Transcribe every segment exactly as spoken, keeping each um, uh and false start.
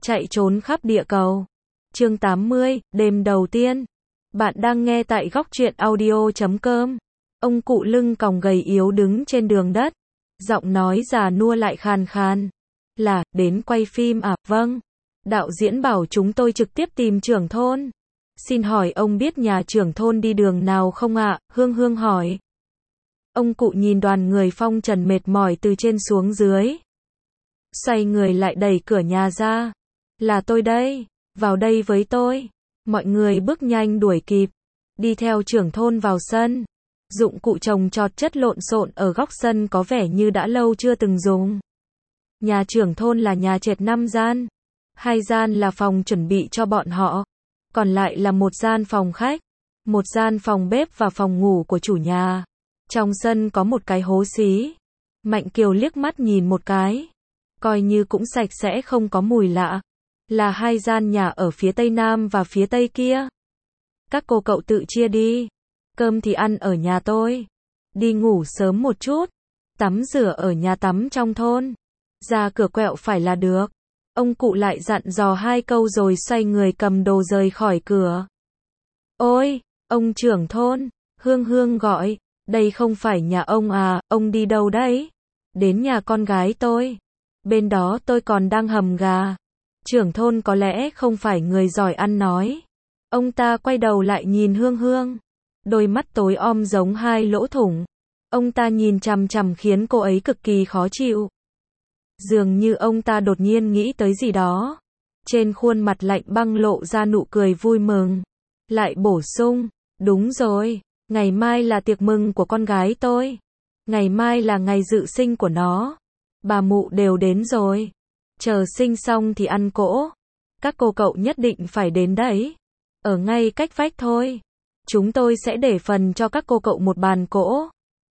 chạy trốn khắp địa cầu. Chương tám mươi, đêm đầu tiên. Bạn đang nghe tại góc truyện audio chấm com. Ông cụ lưng còng gầy yếu đứng trên đường đất. Giọng nói già nua lại khàn khàn. Là, đến quay phim à? Vâng. Đạo diễn bảo chúng tôi trực tiếp tìm trưởng thôn. Xin hỏi ông biết nhà trưởng thôn đi đường nào không ạ? Hương Hương hỏi. Ông cụ nhìn đoàn người phong trần mệt mỏi từ trên xuống dưới. Xoay người lại đẩy cửa nhà ra. Là tôi đây, vào đây với tôi. Mọi người bước nhanh đuổi kịp, đi theo trưởng thôn vào sân. Dụng cụ trồng trọt chất lộn xộn ở góc sân có vẻ như đã lâu chưa từng dùng. Nhà trưởng thôn là nhà trệt năm gian. Hai gian là phòng chuẩn bị cho bọn họ. Còn lại là một gian phòng khách, một gian phòng bếp và phòng ngủ của chủ nhà. Trong sân có một cái hố xí. Mạnh Kiều liếc mắt nhìn một cái. Coi như cũng sạch sẽ không có mùi lạ. Là hai gian nhà ở phía tây nam và phía tây kia. Các cô cậu tự chia đi. Cơm thì ăn ở nhà tôi. Đi ngủ sớm một chút. Tắm rửa ở nhà tắm trong thôn. Ra cửa quẹo phải là được. Ông cụ lại dặn dò hai câu rồi xoay người cầm đồ rời khỏi cửa. Ôi, ông trưởng thôn, Hương Hương gọi, đây không phải nhà ông à, ông đi đâu đấy? Đến nhà con gái tôi. Bên đó tôi còn đang hầm gà. Trưởng thôn có lẽ không phải người giỏi ăn nói. Ông ta quay đầu lại nhìn Hương Hương. Đôi mắt tối om giống hai lỗ thủng. Ông ta nhìn chằm chằm khiến cô ấy cực kỳ khó chịu. Dường như ông ta đột nhiên nghĩ tới gì đó. Trên khuôn mặt lạnh băng lộ ra nụ cười vui mừng. Lại bổ sung, đúng rồi, ngày mai là tiệc mừng của con gái tôi. Ngày mai là ngày dự sinh của nó. Bà mụ đều đến rồi. Chờ sinh xong thì ăn cỗ. Các cô cậu nhất định phải đến đấy. Ở ngay cách vách thôi. Chúng tôi sẽ để phần cho các cô cậu một bàn cỗ.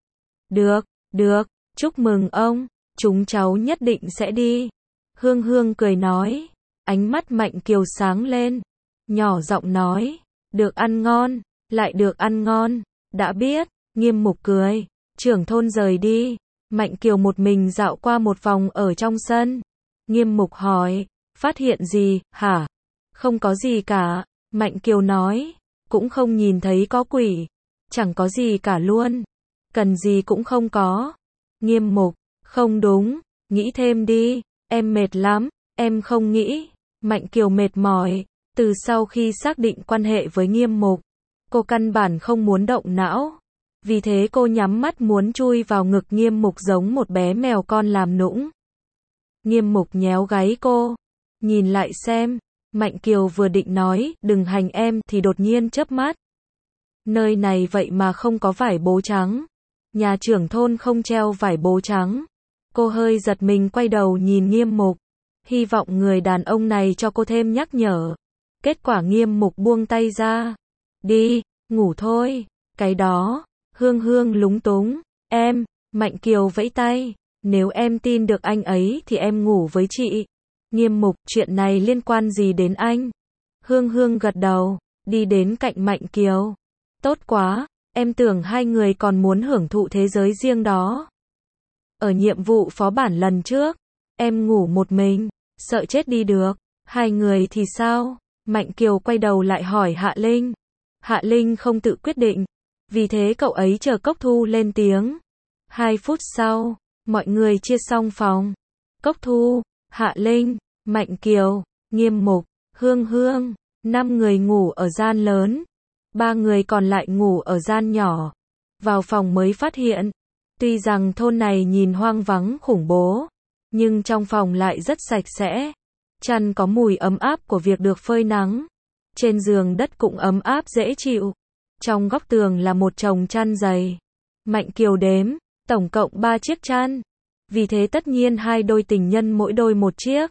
Được, được, chúc mừng ông. Chúng cháu nhất định sẽ đi. Hương Hương cười nói. Ánh mắt Mạnh Kiều sáng lên. Nhỏ giọng nói. Được ăn ngon, lại được ăn ngon. Đã biết, Nghiêm Mục cười. Trưởng thôn rời đi. Mạnh Kiều một mình dạo qua một vòng ở trong sân. Nghiêm Mục hỏi. Phát hiện gì, hả? Không có gì cả. Mạnh Kiều nói. Cũng không nhìn thấy có quỷ. Chẳng có gì cả luôn. Cần gì cũng không có. Nghiêm Mục. Không đúng, nghĩ thêm đi, em mệt lắm, em không nghĩ. Mạnh Kiều mệt mỏi, từ sau khi xác định quan hệ với Nghiêm Mục, cô căn bản không muốn động não. Vì thế cô nhắm mắt muốn chui vào ngực Nghiêm Mục giống một bé mèo con làm nũng. Nghiêm Mục nhéo gáy cô, nhìn lại xem. Mạnh Kiều vừa định nói, đừng hành em, thì đột nhiên chớp mắt. Nơi này vậy mà không có vải bố trắng. Nhà trưởng thôn không treo vải bố trắng. Cô hơi giật mình quay đầu nhìn Nghiêm Mục. Hy vọng người đàn ông này cho cô thêm nhắc nhở. Kết quả Nghiêm Mục buông tay ra. Đi, ngủ thôi. Cái đó, Hương Hương lúng túng. Em, Mạnh Kiều vẫy tay. Nếu em tin được anh ấy thì em ngủ với chị. Nghiêm Mục, chuyện này liên quan gì đến anh? Hương Hương gật đầu, đi đến cạnh Mạnh Kiều. Tốt quá, em tưởng hai người còn muốn hưởng thụ thế giới riêng đó. Ở nhiệm vụ phó bản lần trước, em ngủ một mình, sợ chết đi được. Hai người thì sao? Mạnh Kiều quay đầu lại hỏi Hạ Linh. Hạ Linh không tự quyết định, vì thế cậu ấy chờ Cốc Thu lên tiếng. Hai phút sau, mọi người chia xong phòng. Cốc Thu, Hạ Linh, Mạnh Kiều, Nghiêm Mục, Hương Hương, năm người ngủ ở gian lớn, ba người còn lại ngủ ở gian nhỏ. Vào phòng mới phát hiện, tuy rằng thôn này nhìn hoang vắng khủng bố, nhưng trong phòng lại rất sạch sẽ. Chăn có mùi ấm áp của việc được phơi nắng. Trên giường đất cũng ấm áp dễ chịu. Trong góc tường là một chồng chăn dày. Mạnh Kiều đếm, tổng cộng ba chiếc chăn. Vì thế tất nhiên hai đôi tình nhân mỗi đôi một chiếc.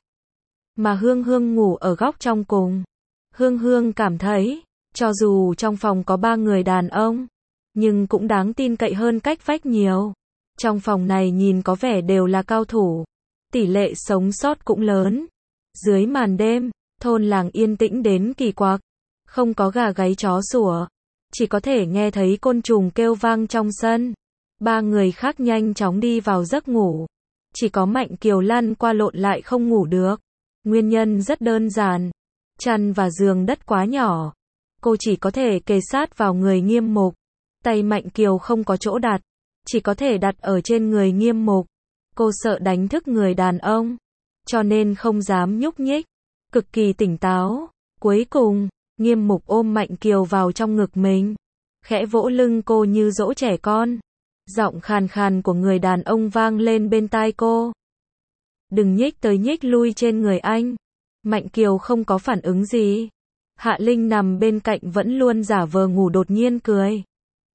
Mà Hương Hương ngủ ở góc trong cùng. Hương Hương cảm thấy, cho dù trong phòng có ba người đàn ông, nhưng cũng đáng tin cậy hơn cách vách nhiều. Trong phòng này nhìn có vẻ đều là cao thủ. Tỷ lệ sống sót cũng lớn. Dưới màn đêm, thôn làng yên tĩnh đến kỳ quặc. Không có gà gáy chó sủa. Chỉ có thể nghe thấy côn trùng kêu vang trong sân. Ba người khác nhanh chóng đi vào giấc ngủ. Chỉ có Mạnh Kiều lăn qua lộn lại không ngủ được. Nguyên nhân rất đơn giản. Chăn và giường đất quá nhỏ. Cô chỉ có thể kề sát vào người Nghiêm Mục. Tay Mạnh Kiều không có chỗ đặt. Chỉ có thể đặt ở trên người Nghiêm Mục. Cô sợ đánh thức người đàn ông. Cho nên không dám nhúc nhích. Cực kỳ tỉnh táo. Cuối cùng, Nghiêm Mục ôm Mạnh Kiều vào trong ngực mình. Khẽ vỗ lưng cô như dỗ trẻ con. Giọng khàn khàn của người đàn ông vang lên bên tai cô. Đừng nhích tới nhích lui trên người anh. Mạnh Kiều không có phản ứng gì. Hạ Linh nằm bên cạnh vẫn luôn giả vờ ngủ đột nhiên cười.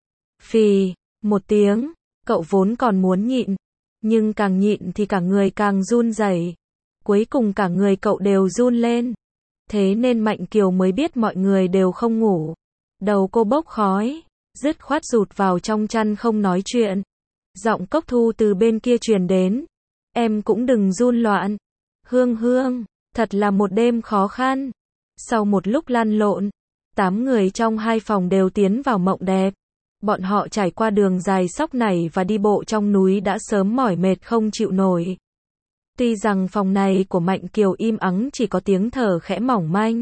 Phì, một tiếng, cậu vốn còn muốn nhịn. Nhưng càng nhịn thì cả người càng run rẩy. Cuối cùng cả người cậu đều run lên. Thế nên Mạnh Kiều mới biết mọi người đều không ngủ. Đầu cô bốc khói, dứt khoát rụt vào trong chăn không nói chuyện. Giọng Cốc Thu từ bên kia truyền đến. Em cũng đừng run loạn. Hương Hương, thật là một đêm khó khăn. Sau một lúc lăn lộn, tám người trong hai phòng đều tiến vào mộng đẹp. Bọn họ trải qua đường dài sóc nảy và đi bộ trong núi đã sớm mỏi mệt không chịu nổi. Tuy rằng phòng này của Mạnh Kiều im ắng chỉ có tiếng thở khẽ mỏng manh.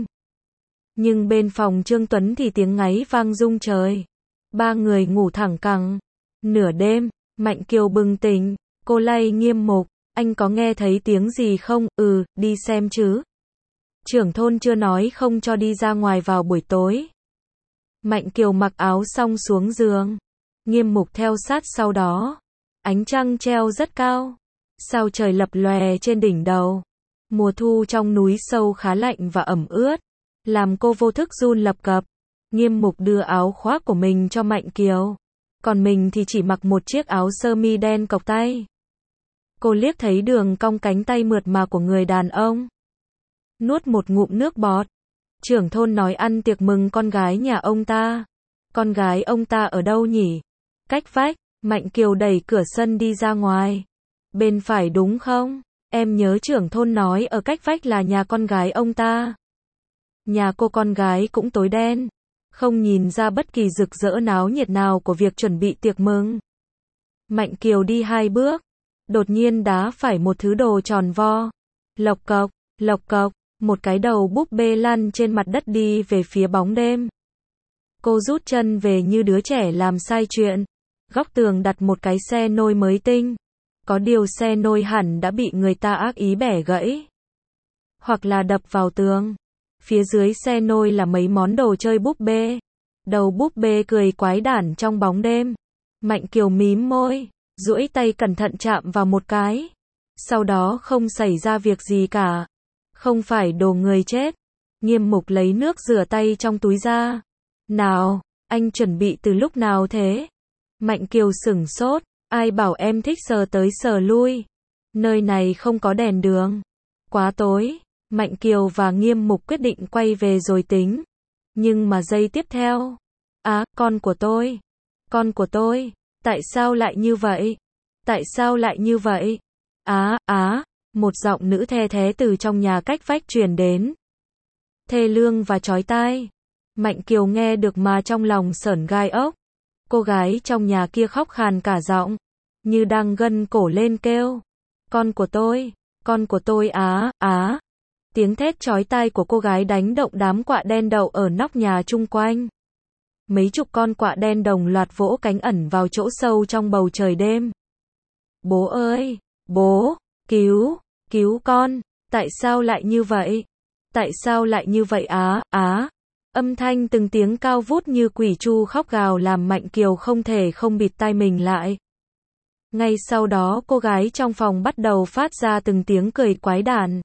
Nhưng bên phòng Trương Tuấn thì tiếng ngáy vang rung trời. Ba người ngủ thẳng cẳng. Nửa đêm, Mạnh Kiều bừng tỉnh, cô lay Nghiêm Mục, anh có nghe thấy tiếng gì không? Ừ, đi xem chứ. Trưởng thôn chưa nói không cho đi ra ngoài vào buổi tối. Mạnh Kiều mặc áo xong xuống giường. Nghiêm Mục theo sát sau đó. Ánh trăng treo rất cao. Sao trời lập lòe trên đỉnh đầu. Mùa thu trong núi sâu khá lạnh và ẩm ướt. Làm cô vô thức run lập cập. Nghiêm Mục đưa áo khoác của mình cho Mạnh Kiều. Còn mình thì chỉ mặc một chiếc áo sơ mi đen cộc tay. Cô liếc thấy đường cong cánh tay mượt mà của người đàn ông. Nuốt một ngụm nước bọt. Trưởng thôn nói ăn tiệc mừng con gái nhà ông ta. Con gái ông ta ở đâu nhỉ? Cách vách. Mạnh Kiều đẩy cửa sân đi ra ngoài. Bên phải đúng không? Em nhớ trưởng thôn nói ở cách vách là nhà con gái ông ta. Nhà cô con gái cũng tối đen. Không nhìn ra bất kỳ rực rỡ náo nhiệt nào của việc chuẩn bị tiệc mừng. Mạnh Kiều đi hai bước. Đột nhiên đá phải một thứ đồ tròn vo. Lộc cộc, lộc cộc, một cái đầu búp bê lăn trên mặt đất đi về phía bóng đêm. Cô rút chân về như đứa trẻ làm sai chuyện. Góc tường đặt một cái xe nôi mới tinh. Có điều xe nôi hẳn đã bị người ta ác ý bẻ gãy. Hoặc là đập vào tường. Phía dưới xe nôi là mấy món đồ chơi búp bê. Đầu búp bê cười quái đản trong bóng đêm. Mạnh Kiều mím môi, duỗi tay cẩn thận chạm vào một cái. Sau đó không xảy ra việc gì cả. Không phải đồ người chết. Nghiêm Mục lấy nước rửa tay trong túi ra. Nào, anh chuẩn bị từ lúc nào thế? Mạnh Kiều sửng sốt. Ai bảo em thích sờ tới sờ lui. Nơi này không có đèn đường. Quá tối. Mạnh Kiều và Nghiêm Mục quyết định quay về rồi tính. Nhưng mà giây tiếp theo. Á, con của tôi. Con của tôi. Tại sao lại như vậy? Tại sao lại như vậy? Á, á, một giọng nữ the thé từ trong nhà cách vách truyền đến. Thê lương và chói tai. Mạnh Kiều nghe được mà trong lòng sởn gai ốc. Cô gái trong nhà kia khóc khàn cả giọng. Như đang gân cổ lên kêu. Con của tôi. Con của tôi á, á. Tiếng thét chói tai của cô gái đánh động đám quạ đen đậu ở nóc nhà chung quanh. Mấy chục con quạ đen đồng loạt vỗ cánh ẩn vào chỗ sâu trong bầu trời đêm. Bố ơi, bố, cứu, cứu con, tại sao lại như vậy? Tại sao lại như vậy á, á? Âm thanh từng tiếng cao vút như quỷ tru khóc gào làm Mạnh Kiều không thể không bịt tai mình lại. Ngay sau đó cô gái trong phòng bắt đầu phát ra từng tiếng cười quái đản.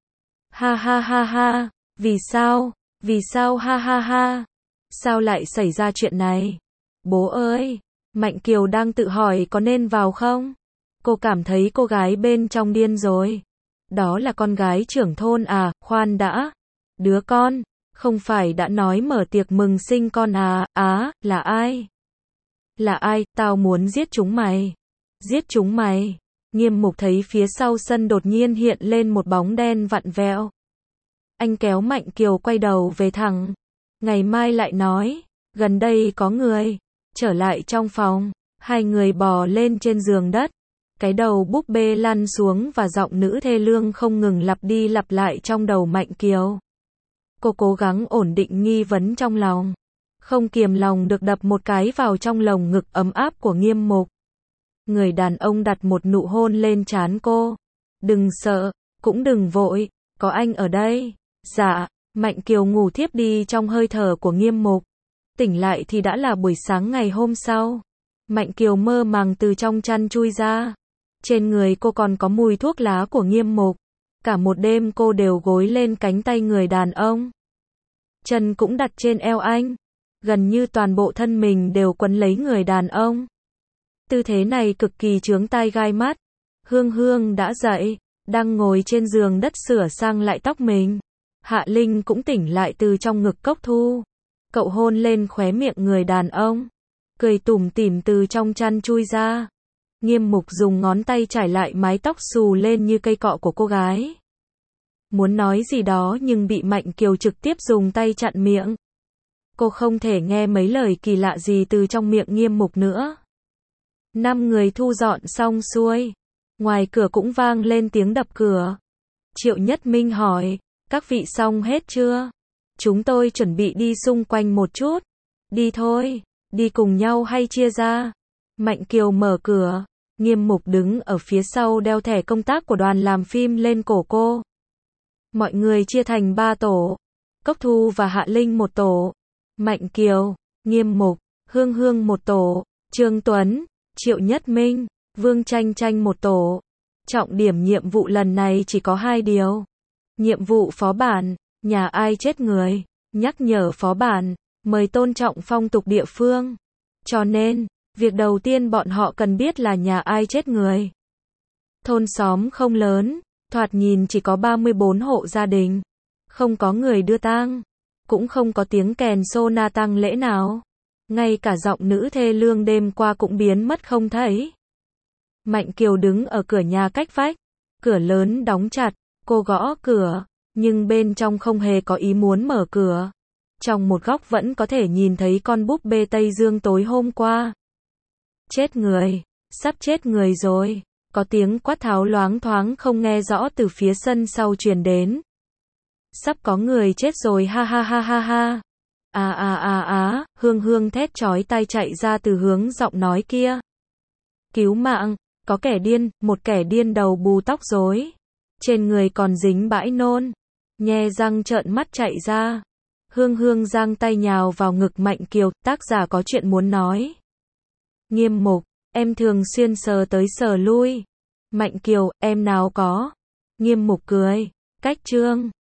Ha ha ha ha, vì sao, vì sao ha ha ha, sao lại xảy ra chuyện này? Bố ơi, Mạnh Kiều đang tự hỏi có nên vào không? Cô cảm thấy cô gái bên trong điên rồi. Đó là con gái trưởng thôn à, khoan đã. Đứa con, không phải đã nói mở tiệc mừng sinh con à, á, là ai? Là ai, tao muốn giết chúng mày. Giết chúng mày. Nghiêm Mục thấy phía sau sân đột nhiên hiện lên một bóng đen vặn vẹo. Anh kéo Mạnh Kiều quay đầu về thẳng. Ngày mai lại nói, gần đây có người. Trở lại trong phòng, hai người bò lên trên giường đất. Cái đầu búp bê lăn xuống và giọng nữ thê lương không ngừng lặp đi lặp lại trong đầu Mạnh Kiều. Cô cố gắng ổn định nghi vấn trong lòng. Không kiềm lòng được đập một cái vào trong lồng ngực ấm áp của Nghiêm Mục. Người đàn ông đặt một nụ hôn lên trán cô. Đừng sợ, cũng đừng vội, có anh ở đây. Dạ, Mạnh Kiều ngủ thiếp đi trong hơi thở của Nghiêm Mục. Tỉnh lại thì đã là buổi sáng ngày hôm sau. Mạnh Kiều mơ màng từ trong chăn chui ra. Trên người cô còn có mùi thuốc lá của Nghiêm Mục. Cả một đêm cô đều gối lên cánh tay người đàn ông. Chân cũng đặt trên eo anh. Gần như toàn bộ thân mình đều quấn lấy người đàn ông. Tư thế này cực kỳ chướng tai gai mắt. Hương Hương đã dậy, đang ngồi trên giường đất sửa sang lại tóc mình. Hạ Linh cũng tỉnh lại từ trong ngực Cốc Thu. Cậu hôn lên khóe miệng người đàn ông. Cười tủm tỉm từ trong chăn chui ra. Nghiêm Mục dùng ngón tay trải lại mái tóc xù lên như cây cọ của cô gái. Muốn nói gì đó nhưng bị Mạnh Kiều trực tiếp dùng tay chặn miệng. Cô không thể nghe mấy lời kỳ lạ gì từ trong miệng Nghiêm Mục nữa. Năm người thu dọn xong xuôi. Ngoài cửa cũng vang lên tiếng đập cửa. Triệu Nhất Minh hỏi, các vị xong hết chưa? Chúng tôi chuẩn bị đi xung quanh một chút. Đi thôi, đi cùng nhau hay chia ra? Mạnh Kiều mở cửa. Nghiêm Mục đứng ở phía sau đeo thẻ công tác của đoàn làm phim lên cổ cô. Mọi người chia thành ba tổ. Cốc Thu và Hạ Linh một tổ. Mạnh Kiều, Nghiêm Mục, Hương Hương một tổ. Trương Tuấn, Triệu Nhất Minh, Vương Tranh Tranh một tổ. Trọng điểm nhiệm vụ lần này chỉ có hai điều. Nhiệm vụ phó bản, nhà ai chết người. Nhắc nhở phó bản, mời tôn trọng phong tục địa phương. Cho nên, việc đầu tiên bọn họ cần biết là nhà ai chết người. Thôn xóm không lớn, thoạt nhìn chỉ có ba mươi bốn hộ gia đình. Không có người đưa tang, cũng không có tiếng kèn sô na tang lễ nào. Ngay cả giọng nữ thê lương đêm qua cũng biến mất không thấy. Mạnh Kiều đứng ở cửa nhà cách vách. Cửa lớn đóng chặt, cô gõ cửa, nhưng bên trong không hề có ý muốn mở cửa. Trong một góc vẫn có thể nhìn thấy con búp bê Tây Dương tối hôm qua. Chết người, sắp chết người rồi. Có tiếng quát tháo loáng thoáng không nghe rõ từ phía sân sau truyền đến. Sắp có người chết rồi ha ha ha ha ha. À à à à, Hương Hương thét chói tai chạy ra từ hướng giọng nói kia. Cứu mạng, có kẻ điên, một kẻ điên đầu bù tóc rối. Trên người còn dính bãi nôn. Nhe răng trợn mắt chạy ra. Hương Hương giang tay nhào vào ngực Mạnh Kiều, tác giả có chuyện muốn nói. Nghiêm Mục, em thường xuyên sờ tới sờ lui. Mạnh Kiều, em nào có. Nghiêm Mục cười, cách chương.